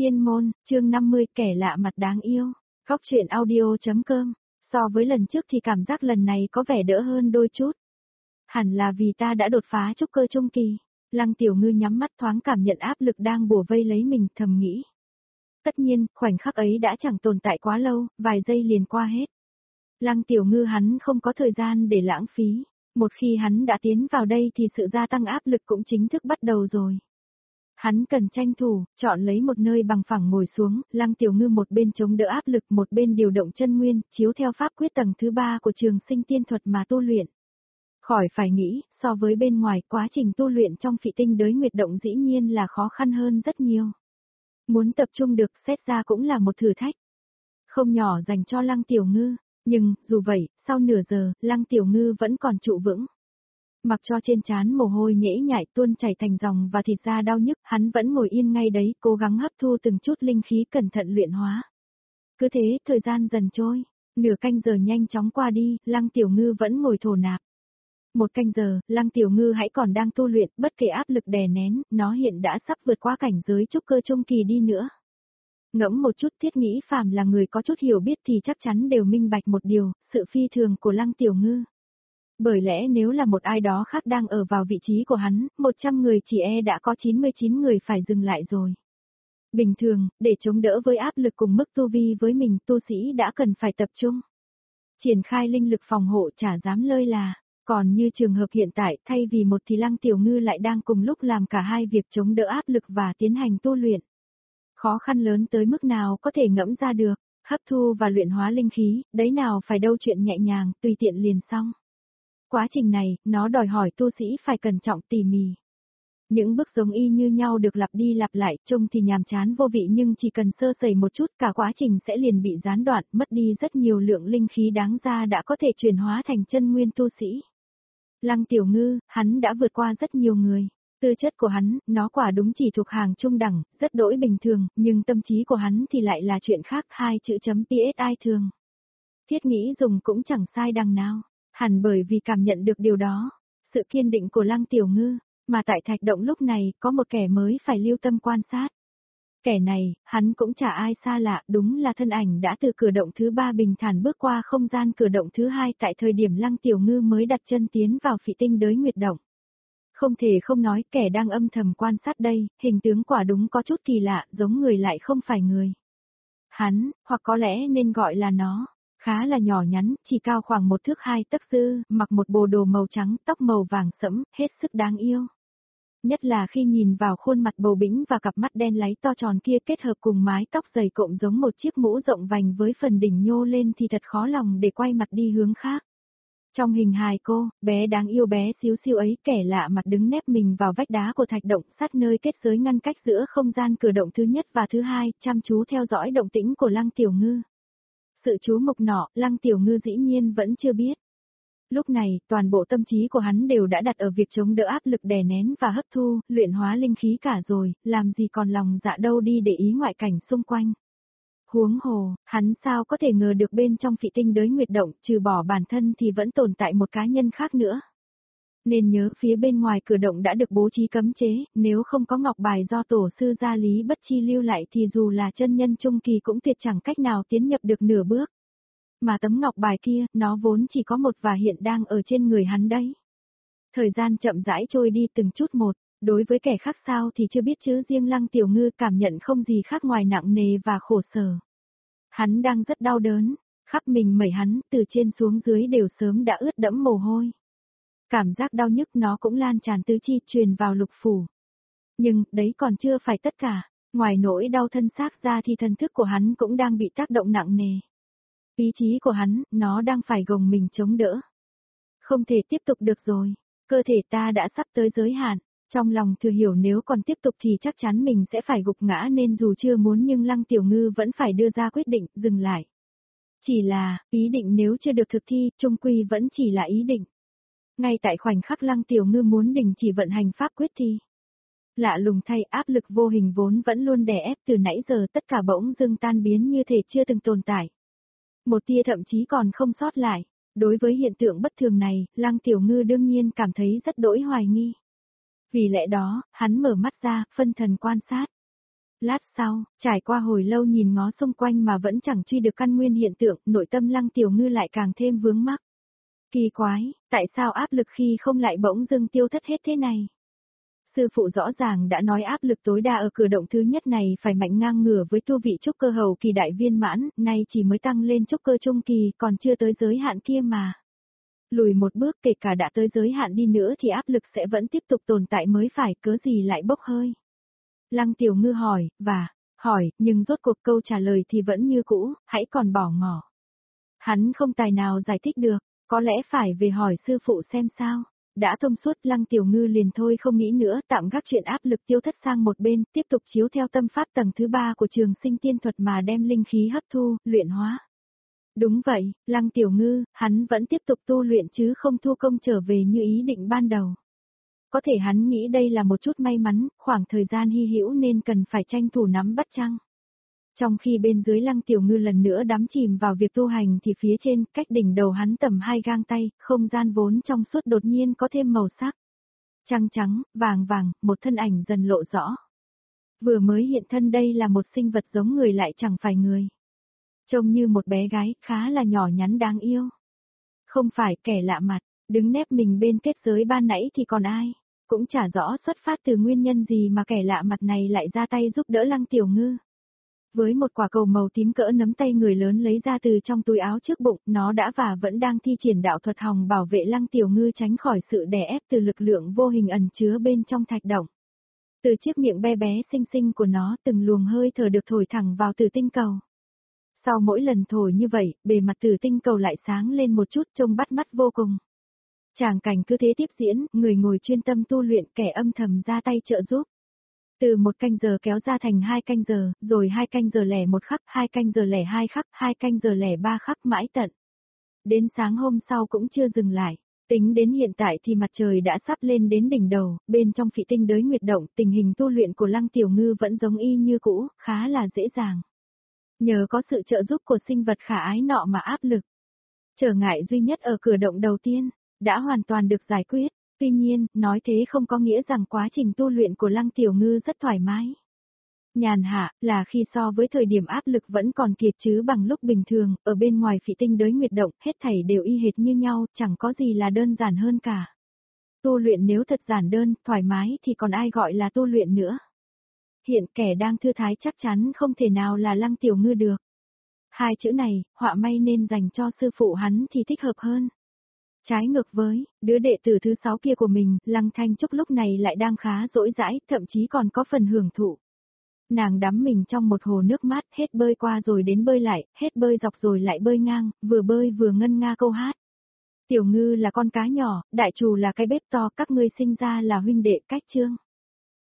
Tiên môn, chương 50, kẻ lạ mặt đáng yêu. Góc truyện audio.com. So với lần trước thì cảm giác lần này có vẻ đỡ hơn đôi chút. Hẳn là vì ta đã đột phá trúc cơ trung kỳ. Lăng Tiểu Ngư nhắm mắt thoáng cảm nhận áp lực đang bủa vây lấy mình, thầm nghĩ. Tất nhiên, khoảnh khắc ấy đã chẳng tồn tại quá lâu, vài giây liền qua hết. Lăng Tiểu Ngư hắn không có thời gian để lãng phí. Một khi hắn đã tiến vào đây thì sự gia tăng áp lực cũng chính thức bắt đầu rồi. Hắn cần tranh thủ, chọn lấy một nơi bằng phẳng ngồi xuống, Lăng Tiểu Ngư một bên chống đỡ áp lực, một bên điều động chân nguyên, chiếu theo pháp quyết tầng thứ 3 của trường sinh tiên thuật mà tu luyện. Khỏi phải nghĩ, so với bên ngoài, quá trình tu luyện trong Phệ Tinh Đới Nguyệt Động dĩ nhiên là khó khăn hơn rất nhiều. Muốn tập trung được, xét ra cũng là một thử thách. Không nhỏ dành cho Lăng Tiểu Ngư, nhưng, dù vậy, sau nửa giờ, Lăng Tiểu Ngư vẫn còn trụ vững. Mặc cho trên trán mồ hôi nhễ nhại tuôn chảy thành dòng và thịt da đau nhức, hắn vẫn ngồi yên ngay đấy, cố gắng hấp thu từng chút linh khí cẩn thận luyện hóa. Cứ thế, thời gian dần trôi, nửa canh giờ nhanh chóng qua đi, Lăng Tiểu Ngư vẫn ngồi thổ nạp. Một canh giờ, Lăng Tiểu Ngư hãy còn đang tu luyện, bất kể áp lực đè nén, nó hiện đã sắp vượt qua cảnh giới trúc cơ trung kỳ đi nữa. Ngẫm một chút, Thiết nghĩ phàm là người có chút hiểu biết thì chắc chắn đều minh bạch một điều, sự phi thường của Lăng Tiểu Ngư. Bởi lẽ nếu là một ai đó khác đang ở vào vị trí của hắn, 100 người chỉ đã có 99 người phải dừng lại rồi. Bình thường, để chống đỡ với áp lực cùng mức tu vi với mình, tu sĩ đã cần phải tập trung. Triển khai linh lực phòng hộ chả dám lơi là. Còn như trường hợp hiện tại, thay vì một thì Lăng Tiểu Ngư lại đang cùng lúc làm cả hai việc chống đỡ áp lực và tiến hành tu luyện. Khó khăn lớn tới mức nào có thể ngẫm ra được, hấp thu và luyện hóa linh khí, đấy nào phải đâu chuyện nhẹ nhàng, tùy tiện liền xong. Quá trình này, nó đòi hỏi tu sĩ phải cẩn trọng tỉ mỉ. Những bước giống y như nhau được lặp đi lặp lại, trông thì nhàm chán vô vị nhưng chỉ cần sơ sẩy một chút cả quá trình sẽ liền bị gián đoạn, mất đi rất nhiều lượng linh khí đáng ra đã có thể chuyển hóa thành chân nguyên tu sĩ. Lăng Tiểu Ngư, hắn đã vượt qua rất nhiều người. Tư chất của hắn, nó quả đúng chỉ thuộc hàng trung đẳng, rất đỗi bình thường, nhưng tâm trí của hắn thì lại là chuyện khác, hai chữ chấm PSI thường. Thiết nghĩ dùng cũng chẳng sai đằng nào. Hẳn bởi vì cảm nhận được điều đó, sự kiên định của Lăng Tiểu Ngư, mà tại thạch động lúc này có một kẻ mới phải lưu tâm quan sát. Kẻ này, hắn cũng chả ai xa lạ, đúng là thân ảnh đã từ cửa động thứ 3 bình thản bước qua không gian cửa động thứ 2 tại thời điểm Lăng Tiểu Ngư mới đặt chân tiến vào Phệ Tinh Đới Nguyệt Động. Không thể không nói kẻ đang âm thầm quan sát đây, hình tướng quả đúng có chút kỳ lạ, giống người lại không phải người. Hắn, hoặc có lẽ nên gọi là nó. Khá là nhỏ nhắn, chỉ cao khoảng 1 thước 2 tấc dư, mặc một bộ đồ màu trắng, tóc màu vàng sẫm, hết sức đáng yêu. Nhất là khi nhìn vào khuôn mặt bầu bĩnh và cặp mắt đen láy to tròn kia kết hợp cùng mái tóc dày cộm giống một chiếc mũ rộng vành với phần đỉnh nhô lên thì thật khó lòng để quay mặt đi hướng khác. Trong hình hài cô, bé đáng yêu bé xíu xiu ấy kẻ lạ mặt đứng nép mình vào vách đá của thạch động sát nơi kết giới ngăn cách giữa không gian cửa động thứ nhất và thứ 2, chăm chú theo dõi động tĩnh của Lăng Tiểu Ngư. Sự chú mục nọ, Lăng Tiểu Ngư dĩ nhiên vẫn chưa biết. Lúc này, toàn bộ tâm trí của hắn đều đã đặt ở việc chống đỡ áp lực đè nén và hấp thu, luyện hóa linh khí cả rồi, làm gì còn lòng dạ đâu đi để ý ngoại cảnh xung quanh. Huống hồ, hắn sao có thể ngờ được bên trong Phệ Tinh Đới Nguyệt Động, trừ bỏ bản thân thì vẫn tồn tại một cá nhân khác nữa. Nên nhớ phía bên ngoài cửa động đã được bố trí cấm chế, nếu không có ngọc bài do tổ sư Gia Lý Bất Chi lưu lại thì dù là chân nhân trung kỳ cũng tuyệt chẳng cách nào tiến nhập được nửa bước. Mà tấm ngọc bài kia, nó vốn chỉ có một và hiện đang ở trên người hắn đấy. Thời gian chậm rãi trôi đi từng chút một, đối với kẻ khác sao thì chưa biết chứ riêng Lăng Tiểu Ngư cảm nhận không gì khác ngoài nặng nề và khổ sở. Hắn đang rất đau đớn, khắp mình mẩy hắn, từ trên xuống dưới đều sớm đã ướt đẫm mồ hôi. Cảm giác đau nhức nó cũng lan tràn tứ chi truyền vào lục phủ. Nhưng, đấy còn chưa phải tất cả, ngoài nỗi đau thân xác ra thì thần thức của hắn cũng đang bị tác động nặng nề. Ý chí của hắn, nó đang phải gồng mình chống đỡ. Không thể tiếp tục được rồi, cơ thể ta đã sắp tới giới hạn, trong lòng thừa hiểu nếu còn tiếp tục thì chắc chắn mình sẽ phải gục ngã nên dù chưa muốn nhưng Lăng Tiểu Ngư vẫn phải đưa ra quyết định, dừng lại. Chỉ là, ý định nếu chưa được thực thi, chung quy vẫn chỉ là ý định. Ngay tại khoảnh khắc Lăng Tiểu Ngư muốn đình chỉ vận hành pháp quyết thì lạ lùng thay áp lực vô hình vốn vẫn luôn đè ép từ nãy giờ tất cả bỗng dưng tan biến như thể chưa từng tồn tại. Một tia thậm chí còn không sót lại. Đối với hiện tượng bất thường này, Lăng Tiểu Ngư đương nhiên cảm thấy rất đỗi hoài nghi. Vì lẽ đó, hắn mở mắt ra, phân thần quan sát. Lát sau, trải qua hồi lâu nhìn ngó xung quanh mà vẫn chẳng truy được căn nguyên hiện tượng, nội tâm Lăng Tiểu Ngư lại càng thêm vướng mắc. Kỳ quái, tại sao áp lực khi không lại bỗng dưng tiêu thất hết thế này? Sư phụ rõ ràng đã nói áp lực tối đa ở cử động thứ nhất này phải mạnh ngang ngửa với tu vị trúc cơ hầu kỳ đại viên mãn, nay chỉ mới tăng lên trúc cơ trung kỳ, còn chưa tới giới hạn kia mà. Lùi một bước kể cả đã tới giới hạn đi nữa thì áp lực sẽ vẫn tiếp tục tồn tại mới phải, cớ gì lại bốc hơi. Lăng Tiểu Ngư hỏi, nhưng rốt cuộc câu trả lời thì vẫn như cũ, hãy còn bỏ ngỏ. Hắn không tài nào giải thích được, có lẽ phải về hỏi sư phụ xem sao. Đã thông suốt, Lăng Tiểu Ngư liền thôi không nghĩ nữa, tạm gác chuyện áp lực tiêu thất sang một bên, tiếp tục chiếu theo tâm pháp tầng thứ 3 của trường sinh tiên thuật mà đem linh khí hấp thu, luyện hóa. Đúng vậy, Lăng Tiểu Ngư, hắn vẫn tiếp tục tu luyện chứ không thu công trở về như ý định ban đầu. Có thể hắn nghĩ đây là một chút may mắn, khoảng thời gian hy hữu nên cần phải tranh thủ nắm bắt chăng. Trong khi bên dưới Lăng Tiểu Ngư lần nữa đắm chìm vào việc tu hành thì phía trên, cách đỉnh đầu hắn tầm 2 gang tay, không gian vốn trong suốt đột nhiên có thêm màu sắc. Trắng trắng, vàng vàng, một thân ảnh dần lộ rõ. Vừa mới hiện thân đây là một sinh vật giống người lại chẳng phải người. Trông như một bé gái, khá là nhỏ nhắn đáng yêu. Không phải kẻ lạ mặt, đứng nép mình bên kết giới ban nãy thì còn ai. Cũng chả rõ xuất phát từ nguyên nhân gì mà kẻ lạ mặt này lại ra tay giúp đỡ Lăng Tiểu Ngư. Với một quả cầu màu tím cỡ nắm tay người lớn lấy ra từ trong túi áo trước bụng, nó đã và vẫn đang thi triển đạo thuật hòng bảo vệ Lăng Tiểu Ngư tránh khỏi sự đè ép từ lực lượng vô hình ẩn chứa bên trong thạch động. Từ chiếc miệng bé bé xinh xinh của nó, từng luồng hơi thở được thổi thẳng vào tử tinh cầu. Sau mỗi lần thổi như vậy, bề mặt tử tinh cầu lại sáng lên một chút, trông bắt mắt vô cùng. Tràng cảnh cứ thế tiếp diễn, người ngồi chuyên tâm tu luyện, kẻ âm thầm ra tay trợ giúp. Từ 1 canh giờ kéo ra thành 2 canh giờ, rồi 2 canh giờ lẻ 1 khắc, 2 canh giờ lẻ 2 khắc, 2 canh giờ lẻ 3 khắc mãi tận. Đến sáng hôm sau cũng chưa dừng lại. Tính đến hiện tại thì mặt trời đã sắp lên đến đỉnh đầu, bên trong phỉ tinh đới nguyệt động, tình hình tu luyện của Lăng Tiểu Ngư vẫn giống y như cũ, khá là dễ dàng. Nhờ có sự trợ giúp của sinh vật khả ái nọ mà áp lực. Trở ngại duy nhất ở cử động đầu tiên, đã hoàn toàn được giải quyết. Tuy nhiên, nói thế không có nghĩa rằng quá trình tu luyện của Lăng Tiểu Ngư rất thoải mái. Nhàn hạ, là khi so với thời điểm áp lực vẫn còn kiệt chứ bằng lúc bình thường, ở bên ngoài phỉ tinh đới nguyệt động, hết thảy đều y hệt như nhau, chẳng có gì là đơn giản hơn cả. Tu luyện nếu thật giản đơn, thoải mái thì còn ai gọi là tu luyện nữa. Hiện kẻ đang thư thái chắc chắn không thể nào là Lăng Tiểu Ngư được. 2 chữ này, họa may nên dành cho sư phụ hắn thì thích hợp hơn. Trái ngược với, đứa đệ tử thứ 6 kia của mình, Lăng Thanh Trúc lúc này lại đang khá dỗi dãi, thậm chí còn có phần hưởng thụ. Nàng đắm mình trong một hồ nước mát, hết bơi qua rồi đến bơi lại, hết bơi dọc rồi lại bơi ngang, vừa bơi vừa ngân nga câu hát. Tiểu Ngư là con cá nhỏ, đại trù là cái bếp to, các ngươi sinh ra là huynh đệ cách chương.